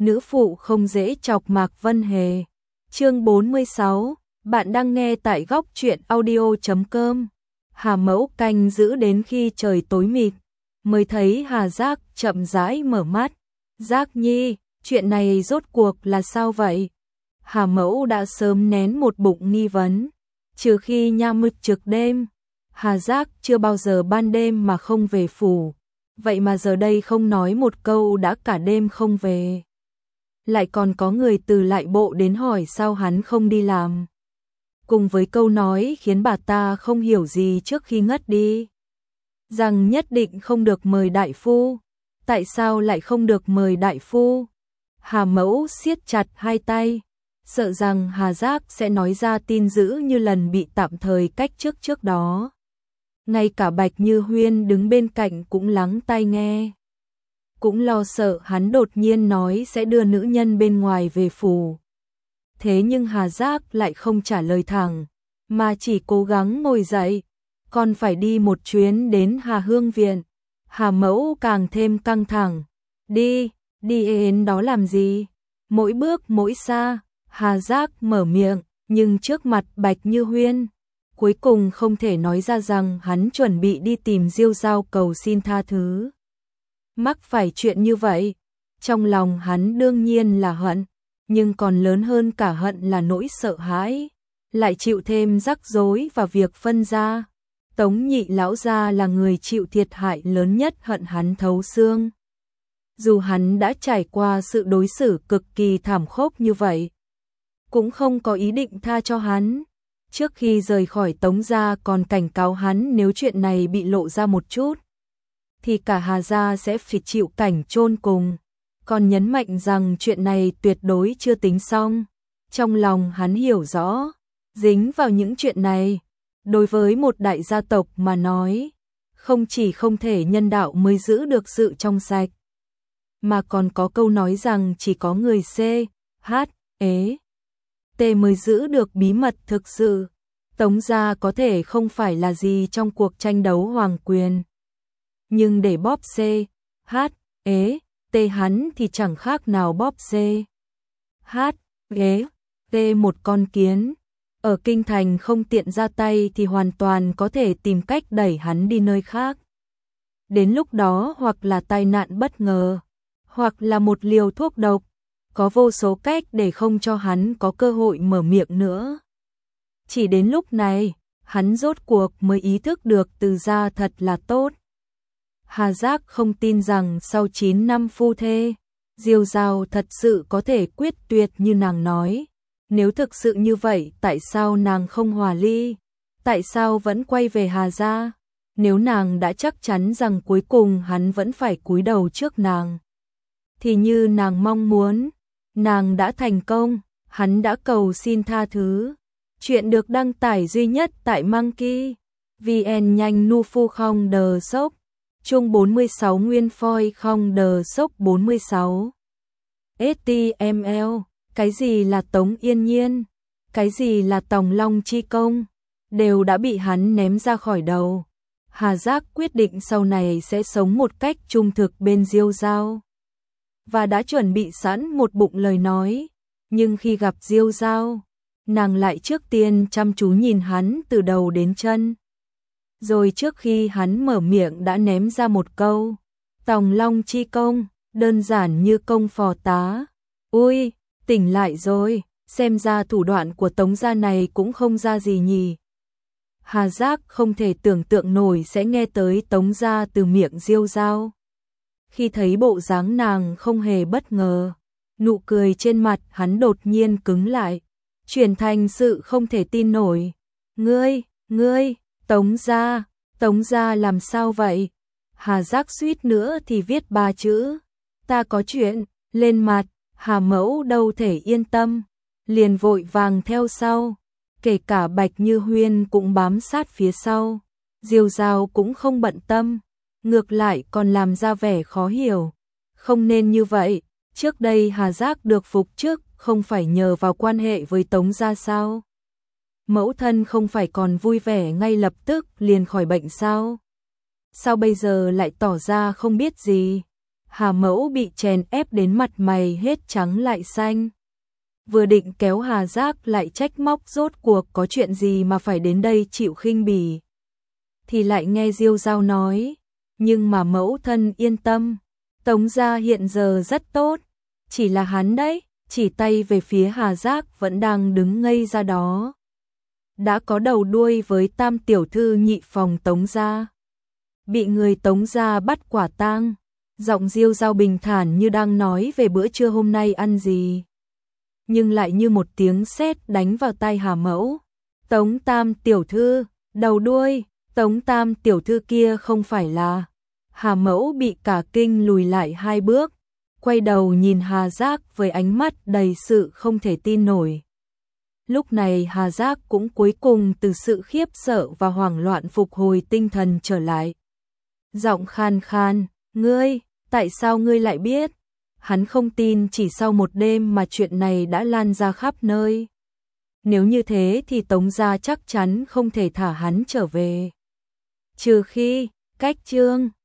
nữ phụ không dễ chọc Mạc Vân Hề. Chương 46, bạn đang nghe tại góc truyện audio.com. Hà Mẫu canh giữ đến khi trời tối mịt, mới thấy Hà Giác chậm rãi mở mắt. Giác Nhi, chuyện này rốt cuộc là sao vậy? Hà Mẫu đã sớm nén một bụng nghi vấn, trừ khi nha mực trực đêm. Hà Giác chưa bao giờ ban đêm mà không về phủ, vậy mà giờ đây không nói một câu đã cả đêm không về. Lại còn có người từ lại bộ đến hỏi sao hắn không đi làm. Cùng với câu nói khiến bà ta không hiểu gì trước khi ngất đi, rằng nhất định không được mời đại phu. Tại sao lại không được mời đại phu? Hà Mẫu siết chặt hai tay, sợ rằng Hà Giác sẽ nói ra tin dữ như lần bị tạm thời cách chức trước đó. Ngay cả Bạch Như Huyên đứng bên cạnh cũng lắng tai nghe, cũng lo sợ hắn đột nhiên nói sẽ đưa nữ nhân bên ngoài về phủ. Thế nhưng Hà Giác lại không trả lời thẳng, mà chỉ cố gắng ngồi dậy. Còn phải đi một chuyến đến Hà Hương Viện. Hà Mẫu càng thêm căng thẳng. Đi đến đó làm gì? Mỗi bước mỗi xa, Hà Giác mở miệng, nhưng trước mặt Bạch Như Huyên, cuối cùng không thể nói ra rằng hắn chuẩn bị đi tìm Diêu Giao cầu xin tha thứ. Mắc phải chuyện như vậy, trong lòng hắn đương nhiên là hận, nhưng còn lớn hơn cả hận là nỗi sợ hãi, lại chịu thêm rắc rối và việc phân gia. Tống Nhị lão gia là người chịu thiệt hại lớn nhất, hận hắn thấu xương. Dù hắn đã trải qua sự đối xử cực kỳ thảm khốc như vậy, cũng không có ý định tha cho hắn. Trước khi rời khỏi Tống gia còn cảnh cáo hắn nếu chuyện này bị lộ ra một chút, thì cả Hà gia sẽ phải chịu cảnh chôn cùng. Còn nhấn mạnh rằng chuyện này tuyệt đối chưa tính xong. Trong lòng hắn hiểu rõ, dính vào những chuyện này, đối với một đại gia tộc mà nói, không chỉ không thể nhân đạo mới giữ được sự trong sạch, mà còn có câu nói rằng chỉ có người C, H, E, T mới giữ được bí mật thực sự. Tống gia có thể không phải là gì trong cuộc tranh đấu hoàng quyền, nhưng để bóp C, H, E, T hắn thì chẳng khác nào bóp C, H, E, T một con kiến. Ở kinh thành không tiện ra tay thì hoàn toàn có thể tìm cách đẩy hắn đi nơi khác. Đến lúc đó hoặc là tai nạn bất ngờ, hoặc là một liều thuốc độc, có vô số cách để không cho hắn có cơ hội mở miệng nữa. Chỉ đến lúc này, hắn rốt cuộc mới ý thức được Từ gia thật là tốt. Hà Giác không tin rằng sau 9 năm phu thê, Diêu Giao thật sự có thể quyết tuyệt như nàng nói. Nếu thực sự như vậy, tại sao nàng không hòa ly? Tại sao vẫn quay về Hà gia? Nếu nàng đã chắc chắn rằng cuối cùng hắn vẫn phải cúi đầu trước nàng, thì như nàng mong muốn, nàng đã thành công, hắn đã cầu xin tha thứ. Chuyện được đăng tải duy nhất tại Monkey VN. Nhanh nu phu không đờ sốc. Chung 46 nguyên phoi không đờ sốc 46. HTML. Cái gì là Tống Yên Nhiên, cái gì là Tòng Long Chi Công, đều đã bị hắn ném ra khỏi đầu. Hà Giác quyết định sau này sẽ sống một cách trung thực bên Diêu Giao, và đã chuẩn bị sẵn một bụng lời nói. Nhưng khi gặp Diêu Giao, nàng lại trước tiên chăm chú nhìn hắn từ đầu đến chân, rồi trước khi hắn mở miệng đã ném ra một câu: Tòng Long Chi Công, đơn giản như công phò tá. Ui, tỉnh lại rồi, xem ra thủ đoạn của Tống gia này cũng không ra gì nhỉ. Hà Giác không thể tưởng tượng nổi sẽ nghe tới Tống gia từ miệng Diêu Giao. Khi thấy bộ dáng nàng không hề bất ngờ, nụ cười trên mặt hắn đột nhiên cứng lại, chuyển thành sự không thể tin nổi. Ngươi, Tống gia làm sao vậy? Hà Giác suýt nữa thì viết 3 chữ, ta có chuyện, lên mặt. Hà Mẫu đâu thể yên tâm, liền vội vàng theo sau, kể cả Bạch Như Huyên cũng bám sát phía sau. Diêu Giao cũng không bận tâm, ngược lại còn làm ra vẻ khó hiểu. Không nên như vậy, trước đây Hà Giác được phục chức không phải nhờ vào quan hệ với Tống gia sao? Mẫu thân không phải còn vui vẻ ngay lập tức liền khỏi bệnh sao? Sao bây giờ lại tỏ ra không biết gì? Hà Mẫu bị chèn ép đến mặt mày hết trắng lại xanh. Vừa định kéo Hà Giác lại trách móc rốt cuộc có chuyện gì mà phải đến đây chịu khinh bỉ. Thì lại nghe Diêu Dao nói, nhưng mà mẫu thân yên tâm, Tống gia hiện giờ rất tốt, chỉ là hắn đấy, chỉ tay về phía Hà Giác vẫn đang đứng ngây ra đó. Đã có đầu đuôi với tam tiểu thư nhị phòng Tống gia. Bị người Tống gia bắt quả tang, giọng Diêu Dao bình thản như đang nói về bữa trưa hôm nay ăn gì. Nhưng lại như một tiếng sét đánh vào tai Hà Mẫu. Tống tam tiểu thư, đầu đuôi, Tống tam tiểu thư kia không phải là. Hà Mẫu bị cả kinh lùi lại 2 bước, quay đầu nhìn Hà Giác với ánh mắt đầy sự không thể tin nổi. Lúc này Hà Giác cũng cuối cùng từ sự khiếp sợ và hoảng loạn phục hồi tinh thần trở lại. Giọng khan khan, ngươi, tại sao ngươi lại biết? Hắn không tin chỉ sau một đêm mà chuyện này đã lan ra khắp nơi. Nếu như thế thì Tống gia chắc chắn không thể thả hắn trở về. Trừ khi, cách chương